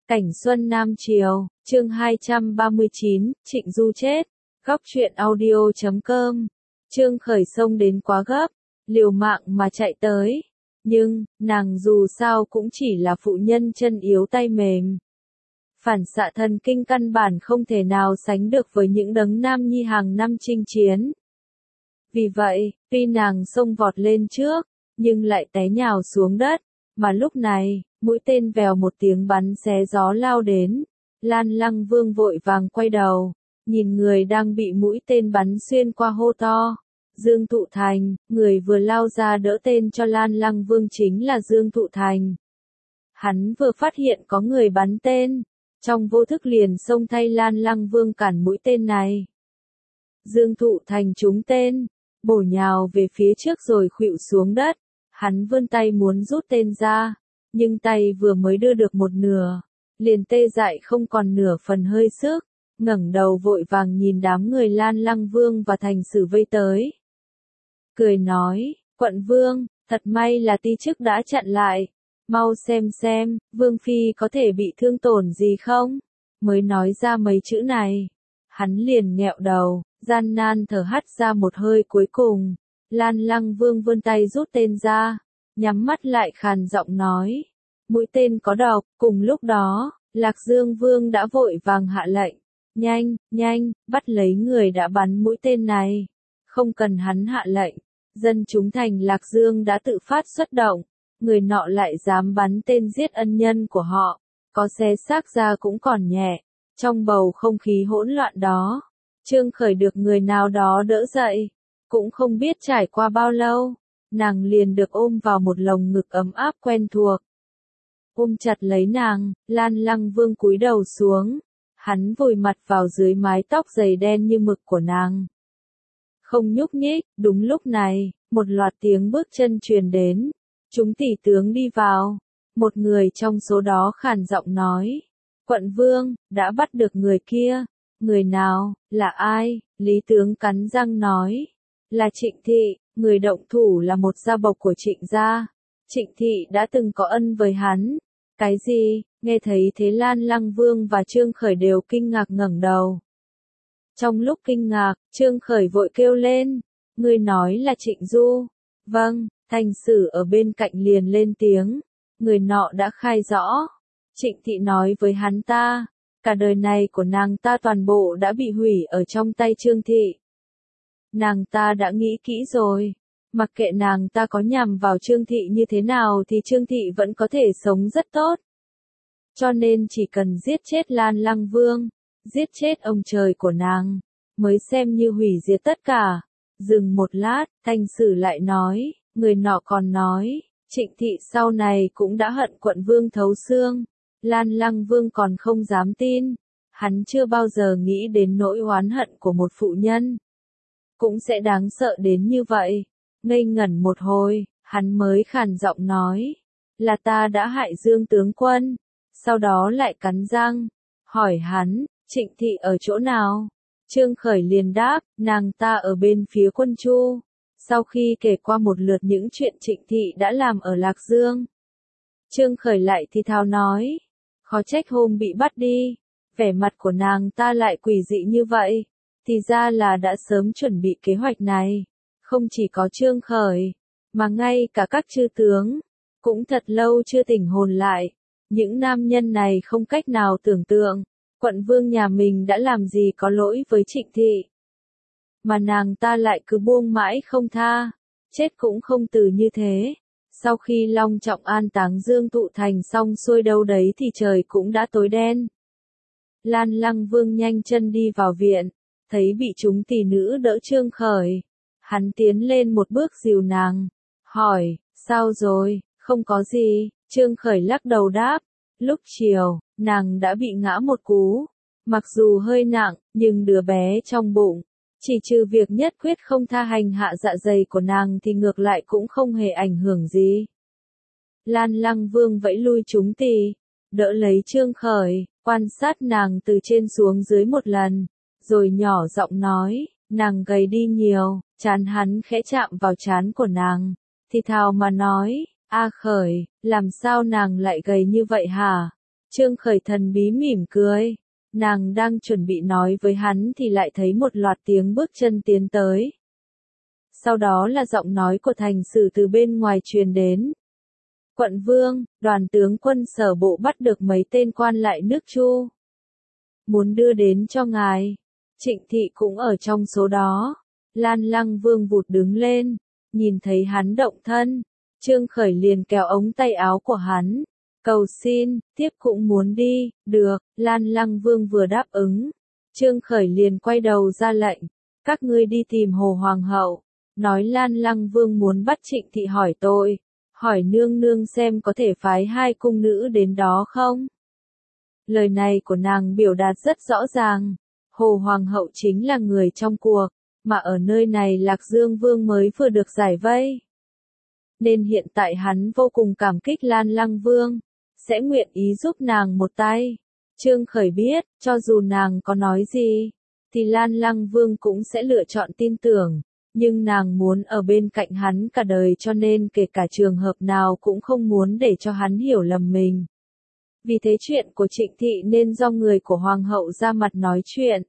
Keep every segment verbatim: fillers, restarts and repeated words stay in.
Cảnh Xuân Nam Triều, chương hai trăm ba mươi chín, Trịnh Du chết. Góc truyện audio chấm com. Trương Khởi xông đến quá gấp, liều mạng mà chạy tới. Nhưng, nàng dù sao cũng chỉ là phụ nhân chân yếu tay mềm. Phản xạ thần kinh căn bản không thể nào sánh được với những đấng nam nhi hàng năm chinh chiến. Vì vậy, tuy nàng xông vọt lên trước, nhưng lại té nhào xuống đất, mà lúc này, mũi tên vèo một tiếng bắn xé gió lao đến. Lan Lăng Vương vội vàng quay đầu, nhìn người đang bị mũi tên bắn xuyên qua hô to. Dương Thụ Thành, người vừa lao ra đỡ tên cho Lan Lăng Vương chính là Dương Thụ Thành. Hắn vừa phát hiện có người bắn tên, trong vô thức liền xông thay Lan Lăng Vương cản mũi tên này. Dương Thụ Thành trúng tên, bổ nhào về phía trước rồi khuỵu xuống đất. Hắn vươn tay muốn rút tên ra, nhưng tay vừa mới đưa được một nửa, liền tê dại không còn nửa phần hơi sức, ngẩng đầu vội vàng nhìn đám người Lan Lăng Vương và Thành Sử vây tới. Cười nói, quận Vương, thật may là ti chức đã chặn lại, mau xem xem, Vương Phi có thể bị thương tổn gì không? Mới nói ra mấy chữ này, hắn liền nghẹo đầu, gian nan thở hắt ra một hơi cuối cùng. Lan Lăng Vương vươn tay rút tên ra, nhắm mắt lại khàn giọng nói, mũi tên có độc. Cùng lúc đó, Lạc Dương Vương đã vội vàng hạ lệnh, nhanh, nhanh, bắt lấy người đã bắn mũi tên này. Không cần hắn hạ lệnh, dân chúng thành Lạc Dương đã tự phát xuất động, người nọ lại dám bắn tên giết ân nhân của họ, có xé xác ra cũng còn nhẹ. Trong bầu không khí hỗn loạn đó, Trương Khởi được người nào đó đỡ dậy. Cũng không biết trải qua bao lâu, nàng liền được ôm vào một lồng ngực ấm áp quen thuộc. Ôm chặt lấy nàng, Lan Lăng Vương cúi đầu xuống, hắn vùi mặt vào dưới mái tóc dày đen như mực của nàng. Không nhúc nhích. Đúng lúc này, một loạt tiếng bước chân truyền đến, chúng tỷ tướng đi vào. Một người trong số đó khàn giọng nói, quận Vương, đã bắt được người kia. Người nào, là ai? Lý tướng cắn răng nói. Là Trịnh Thị, người động thủ là một gia bộc của Trịnh gia. Trịnh Thị đã từng có ân với hắn. Cái gì? Nghe thấy thế Lan Lăng Vương và Trương Khởi đều kinh ngạc ngẩng đầu. Trong lúc kinh ngạc, Trương Khởi vội kêu lên, người nói là Trịnh Du. Vâng, Thành Sử ở bên cạnh liền lên tiếng, người nọ đã khai rõ. Trịnh Thị nói với hắn ta, cả đời này của nàng ta toàn bộ đã bị hủy ở trong tay Trương Thị. Nàng ta đã nghĩ kỹ rồi, mặc kệ nàng ta có nhằm vào Trương Thị như thế nào thì Trương Thị vẫn có thể sống rất tốt. Cho nên chỉ cần giết chết Lan Lăng Vương, giết chết ông trời của nàng, mới xem như hủy diệt tất cả. Dừng một lát, Thành Sử lại nói, người nọ còn nói, Trịnh Thị sau này cũng đã hận quận Vương thấu xương. Lan Lăng Vương còn không dám tin, hắn chưa bao giờ nghĩ đến nỗi oán hận của một phụ nhân cũng sẽ đáng sợ đến như vậy. Ngây ngẩn một hồi, hắn mới khàn giọng nói, là ta đã hại Dương tướng quân. Sau đó lại cắn răng, hỏi hắn, Trịnh Thị ở chỗ nào? Trương Khởi liền đáp, nàng ta ở bên phía quân Chu. Sau khi kể qua một lượt những chuyện Trịnh Thị đã làm ở Lạc Dương, Trương Khởi lại thì thào nói, khó trách hôm bị bắt đi, vẻ mặt của nàng ta lại quỷ dị như vậy. Thì ra là đã sớm chuẩn bị kế hoạch này. Không chỉ có Trương Khởi, mà ngay cả các chư tướng, cũng thật lâu chưa tỉnh hồn lại. Những nam nhân này không cách nào tưởng tượng, quận Vương nhà mình đã làm gì có lỗi với Trịnh Thị. Mà nàng ta lại cứ buông mãi không tha, chết cũng không từ như thế. Sau khi long trọng an táng Dương Thụ Thành xong xuôi đâu đấy thì trời cũng đã tối đen. Lan Lăng Vương nhanh chân đi vào viện, thấy bị chúng tỷ nữ đỡ Trương Khởi. Hắn tiến lên một bước dìu nàng, hỏi, sao rồi? Không có gì. Trương Khởi lắc đầu đáp, lúc chiều, nàng đã bị ngã một cú. Mặc dù hơi nặng, nhưng đứa bé trong bụng, chỉ trừ việc nhất quyết không tha hành hạ dạ dày của nàng thì ngược lại cũng không hề ảnh hưởng gì. Lan Lăng Vương vẫy lui chúng tỷ, đỡ lấy Trương Khởi, quan sát nàng từ trên xuống dưới một lần, rồi nhỏ giọng nói, nàng gầy đi nhiều. Trán hắn khẽ chạm vào trán của nàng, thì thào mà nói, A Khởi, làm sao nàng lại gầy như vậy hả? Trương Khởi thần bí mỉm cười. Nàng đang chuẩn bị nói với hắn thì lại thấy một loạt tiếng bước chân tiến tới. Sau đó là giọng nói của thành sử từ bên ngoài truyền đến. Quận vương, đoàn tướng quân Sở Bộ bắt được mấy tên quan lại nước Chu. Muốn đưa đến cho ngài. Trịnh Thị cũng ở trong số đó. Lan Lăng Vương vụt đứng lên, nhìn thấy hắn động thân. Trương Khởi liền kéo ống tay áo của hắn. Cầu xin, tiếp cũng muốn đi, được, Lan Lăng Vương vừa đáp ứng. Trương Khởi liền quay đầu ra lệnh, các ngươi đi tìm Hồ Hoàng hậu, nói Lan Lăng Vương muốn bắt Trịnh Thị hỏi tội, hỏi nương nương xem có thể phái hai cung nữ đến đó không. Lời này của nàng biểu đạt rất rõ ràng, Hồ Hoàng hậu chính là người trong cuộc, mà ở nơi này Lạc Dương Vương mới vừa được giải vây. Nên hiện tại hắn vô cùng cảm kích Lan Lăng Vương, sẽ nguyện ý giúp nàng một tay. Trương Khởi biết, cho dù nàng có nói gì, thì Lan Lăng Vương cũng sẽ lựa chọn tin tưởng, nhưng nàng muốn ở bên cạnh hắn cả đời cho nên kể cả trường hợp nào cũng không muốn để cho hắn hiểu lầm mình. Vì thế chuyện của Trịnh Thị nên do người của Hoàng hậu ra mặt nói chuyện.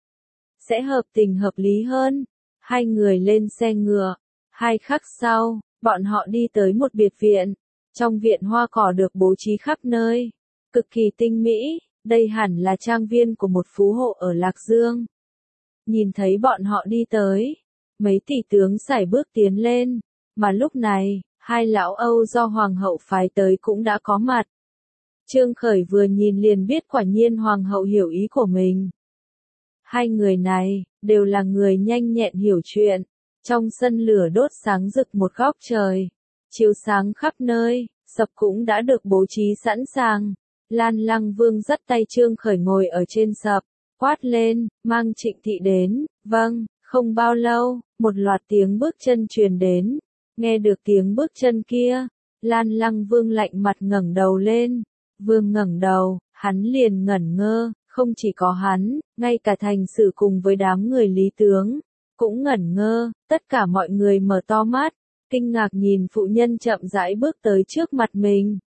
Sẽ hợp tình hợp lý hơn. Hai người lên xe ngựa. Hai khắc sau, bọn họ đi tới một biệt viện. Trong viện hoa cỏ được bố trí khắp nơi. Cực kỳ tinh mỹ, đây hẳn là trang viên của một phú hộ ở Lạc Dương. Nhìn thấy bọn họ đi tới, mấy tỷ tướng sải bước tiến lên, mà lúc này, hai lão Âu do Hoàng hậu phái tới cũng đã có mặt. Trương Khởi vừa nhìn liền biết quả nhiên Hoàng hậu hiểu ý của mình. Hai người này, đều là người nhanh nhẹn hiểu chuyện. Trong sân lửa đốt sáng rực một góc trời, chiếu sáng khắp nơi, sập cũng đã được bố trí sẵn sàng. Lan Lăng Vương dắt tay Trương Khởi ngồi ở trên sập, quát lên, mang Trịnh Thị đến. Vâng, không bao lâu, một loạt tiếng bước chân truyền đến. Nghe được tiếng bước chân kia, Lan Lăng Vương lạnh mặt ngẩng đầu lên. Vương ngẩng đầu, hắn liền ngẩn ngơ, không chỉ có hắn, ngay cả thành sử cùng với đám người lý tướng, cũng ngẩn ngơ, tất cả mọi người mở to mắt, kinh ngạc nhìn phụ nhân chậm rãi bước tới trước mặt mình.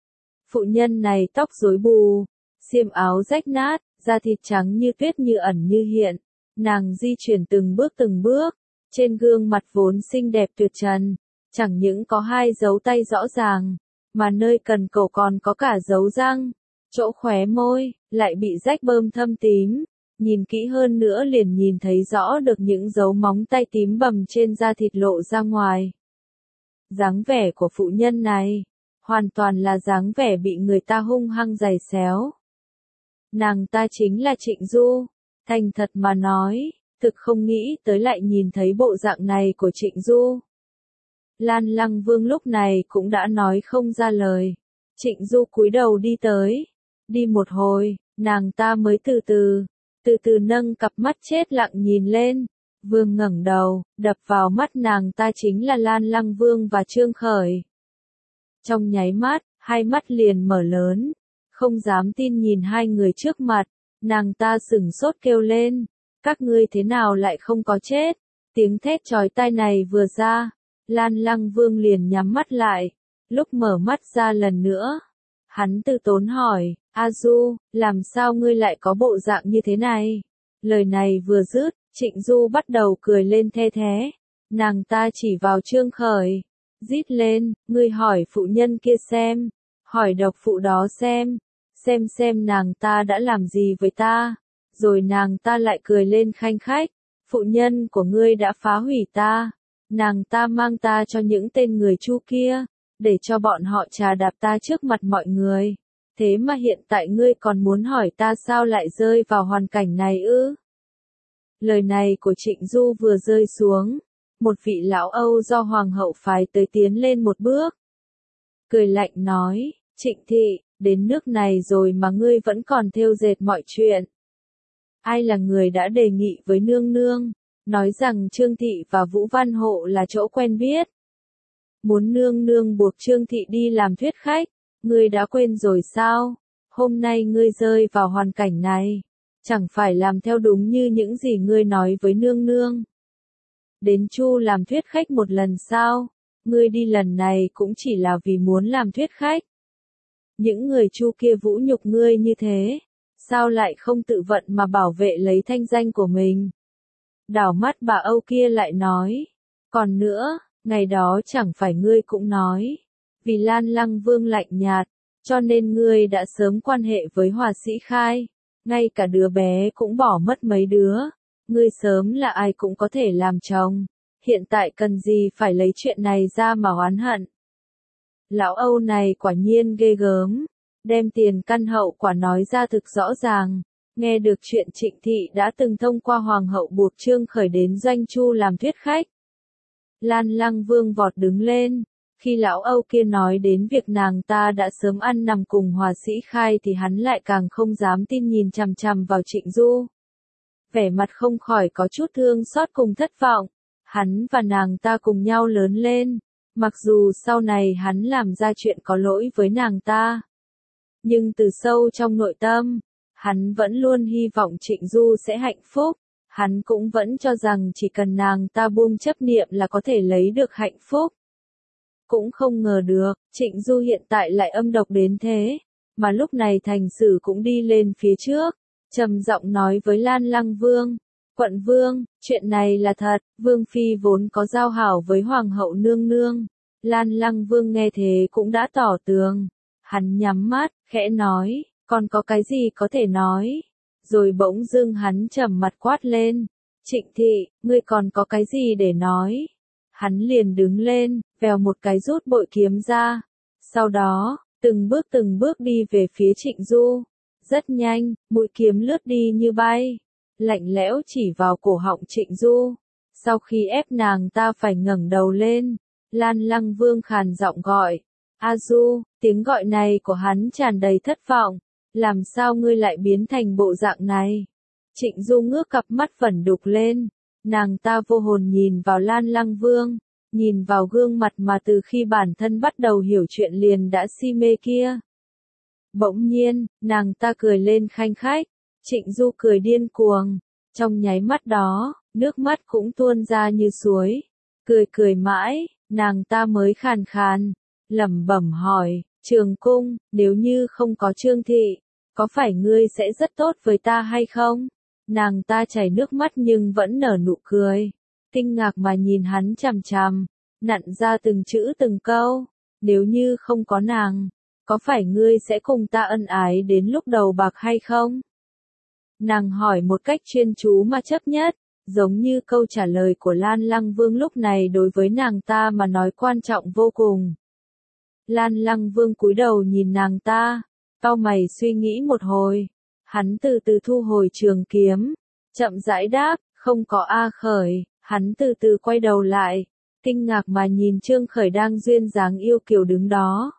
Phụ nhân này tóc rối bù, xiêm áo rách nát, da thịt trắng như tuyết như ẩn như hiện, nàng di chuyển từng bước từng bước, trên gương mặt vốn xinh đẹp tuyệt trần, chẳng những có hai dấu tay rõ ràng, mà nơi cần cổ còn có cả dấu răng, chỗ khóe môi, lại bị rách bơm thâm tím, nhìn kỹ hơn nữa liền nhìn thấy rõ được những dấu móng tay tím bầm trên da thịt lộ ra ngoài. Dáng vẻ của phụ nhân này, hoàn toàn là dáng vẻ bị người ta hung hăng giày xéo. Nàng ta chính là Trịnh Du, thành thật mà nói, thực không nghĩ tới lại nhìn thấy bộ dạng này của Trịnh Du. Lan Lăng Vương lúc này cũng đã nói không ra lời. Trịnh Du cúi đầu đi tới. Đi một hồi, nàng ta mới từ từ, từ từ nâng cặp mắt chết lặng nhìn lên. Vương ngẩng đầu, đập vào mắt nàng ta chính là Lan Lăng Vương và Trương Khởi. Trong nháy mắt, hai mắt liền mở lớn, không dám tin nhìn hai người trước mặt. Nàng ta sửng sốt kêu lên, các ngươi thế nào lại không có chết? Tiếng thét chói tai này vừa ra, Lan Lăng Vương liền nhắm mắt lại, lúc mở mắt ra lần nữa, hắn từ tốn hỏi, A Du, làm sao ngươi lại có bộ dạng như thế này? Lời này vừa dứt, Trịnh Du bắt đầu cười lên the thé, nàng ta chỉ vào Trương Khởi, rít lên, ngươi hỏi phụ nhân kia xem, hỏi độc phụ đó xem, xem xem nàng ta đã làm gì với ta, rồi nàng ta lại cười lên khanh khách, phụ nhân của ngươi đã phá hủy ta. Nàng ta mang ta cho những tên người Chu kia, để cho bọn họ trà đạp ta trước mặt mọi người. Thế mà hiện tại ngươi còn muốn hỏi ta sao lại rơi vào hoàn cảnh này ư? Lời này của Trịnh Du vừa rơi xuống, một vị lão Âu do Hoàng hậu phái tới tiến lên một bước. Cười lạnh nói, Trịnh Thị, đến nước này rồi mà ngươi vẫn còn thêu dệt mọi chuyện. Ai là người đã đề nghị với nương nương? Nói rằng Trương Thị và Vũ Văn Hộ là chỗ quen biết. Muốn nương nương buộc Trương Thị đi làm thuyết khách, ngươi đã quên rồi sao? Hôm nay ngươi rơi vào hoàn cảnh này, chẳng phải làm theo đúng như những gì ngươi nói với nương nương. Đến Chu làm thuyết khách một lần sao? Ngươi đi lần này cũng chỉ là vì muốn làm thuyết khách. Những người Chu kia vũ nhục ngươi như thế, sao lại không tự vận mà bảo vệ lấy thanh danh của mình? Đảo mắt bà Âu kia lại nói, còn nữa, ngày đó chẳng phải ngươi cũng nói, vì Lan Lăng Vương lạnh nhạt, cho nên ngươi đã sớm quan hệ với Hòa Sĩ Khai, ngay cả đứa bé cũng bỏ mất mấy đứa, ngươi sớm là ai cũng có thể làm chồng, hiện tại cần gì phải lấy chuyện này ra mà oán hận. Lão Âu này quả nhiên ghê gớm, đem tiền căn hậu quả nói ra thực rõ ràng. Nghe được chuyện Trịnh Thị đã từng thông qua Hoàng hậu buộc Trương Khởi đến Doanh Chu làm thuyết khách. Lan Lăng Vương vọt đứng lên, khi lão Âu kia nói đến việc nàng ta đã sớm ăn nằm cùng Hòa Sĩ Khai thì hắn lại càng không dám tin nhìn chằm chằm vào Trịnh Du. Vẻ mặt không khỏi có chút thương xót cùng thất vọng, hắn và nàng ta cùng nhau lớn lên, mặc dù sau này hắn làm ra chuyện có lỗi với nàng ta. Nhưng từ sâu trong nội tâm, hắn vẫn luôn hy vọng Trịnh Du sẽ hạnh phúc, hắn cũng vẫn cho rằng chỉ cần nàng ta buông chấp niệm là có thể lấy được hạnh phúc. Cũng không ngờ được, Trịnh Du hiện tại lại âm độc đến thế, mà lúc này Thành Sử cũng đi lên phía trước, trầm giọng nói với Lan Lăng Vương, quận vương, chuyện này là thật, Vương Phi vốn có giao hảo với Hoàng hậu nương nương. Lan Lăng Vương nghe thế cũng đã tỏ tường, hắn nhắm mắt, khẽ nói, còn có cái gì có thể nói, rồi bỗng dưng hắn trầm mặt quát lên, Trịnh Thị, ngươi còn có cái gì để nói? Hắn liền đứng lên, vèo một cái rút bội kiếm ra, sau đó, từng bước từng bước đi về phía Trịnh Du, rất nhanh, mũi kiếm lướt đi như bay, lạnh lẽo chỉ vào cổ họng Trịnh Du, sau khi ép nàng ta phải ngẩng đầu lên, Lan Lăng Vương khàn giọng gọi, A Du, tiếng gọi này của hắn tràn đầy thất vọng, làm sao ngươi lại biến thành bộ dạng này? Trịnh Du ngước cặp mắt vẩn đục lên, nàng ta vô hồn nhìn vào Lan Lăng Vương, nhìn vào gương mặt mà từ khi bản thân bắt đầu hiểu chuyện liền đã si mê kia. Bỗng nhiên, nàng ta cười lên khanh khách, Trịnh Du cười điên cuồng, trong nháy mắt đó, nước mắt cũng tuôn ra như suối, cười cười mãi, nàng ta mới khàn khàn, lẩm bẩm hỏi, Trường Cung, nếu như không có Trương Thị, có phải ngươi sẽ rất tốt với ta hay không? Nàng ta chảy nước mắt nhưng vẫn nở nụ cười, kinh ngạc mà nhìn hắn chằm chằm, nặn ra từng chữ từng câu, nếu như không có nàng, có phải ngươi sẽ cùng ta ân ái đến lúc đầu bạc hay không? Nàng hỏi một cách chuyên chú mà chấp nhất, giống như câu trả lời của Lan Lăng Vương lúc này đối với nàng ta mà nói quan trọng vô cùng. Lan Lăng Vương cúi đầu nhìn nàng ta, cau mày suy nghĩ một hồi, hắn từ từ thu hồi trường kiếm, chậm rãi đáp, không có A Khởi, hắn từ từ quay đầu lại, kinh ngạc mà nhìn Trương Khởi đang duyên dáng yêu kiều đứng đó.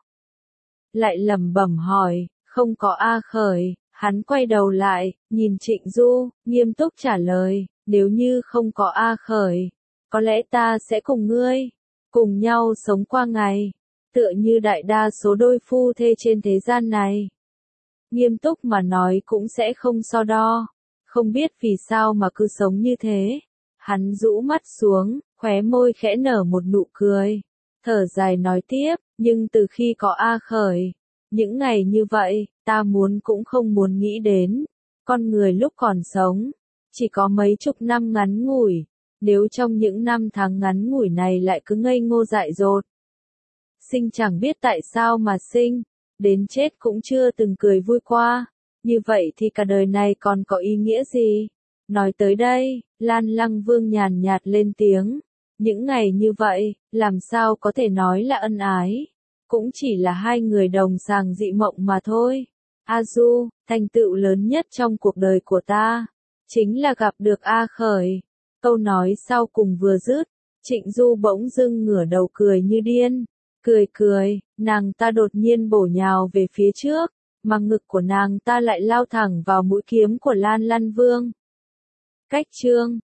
Lại lẩm bẩm hỏi, không có A Khởi, hắn quay đầu lại, nhìn Trịnh Du, nghiêm túc trả lời, nếu như không có A Khởi, có lẽ ta sẽ cùng ngươi, cùng nhau sống qua ngày, tựa như đại đa số đôi phu thê trên thế gian này. Nghiêm túc mà nói cũng sẽ không so đo, không biết vì sao mà cứ sống như thế. Hắn rũ mắt xuống, khóe môi khẽ nở một nụ cười, thở dài nói tiếp, nhưng từ khi có A Khởi, những ngày như vậy, ta muốn cũng không muốn nghĩ đến, con người lúc còn sống, chỉ có mấy chục năm ngắn ngủi, nếu trong những năm tháng ngắn ngủi này lại cứ ngây ngô dại dột. Sinh chẳng biết tại sao mà sinh, đến chết cũng chưa từng cười vui qua, như vậy thì cả đời này còn có ý nghĩa gì? Nói tới đây, Lan Lăng Vương nhàn nhạt lên tiếng, những ngày như vậy, làm sao có thể nói là ân ái, cũng chỉ là hai người đồng sàng dị mộng mà thôi. A Du, thành tựu lớn nhất trong cuộc đời của ta, chính là gặp được A Khởi. Câu nói sau cùng vừa dứt, Trịnh Du bỗng dưng ngửa đầu cười như điên, cười cười, nàng ta đột nhiên bổ nhào về phía trước, mà ngực của nàng ta lại lao thẳng vào mũi kiếm của Lan Lăng Vương. Cách chương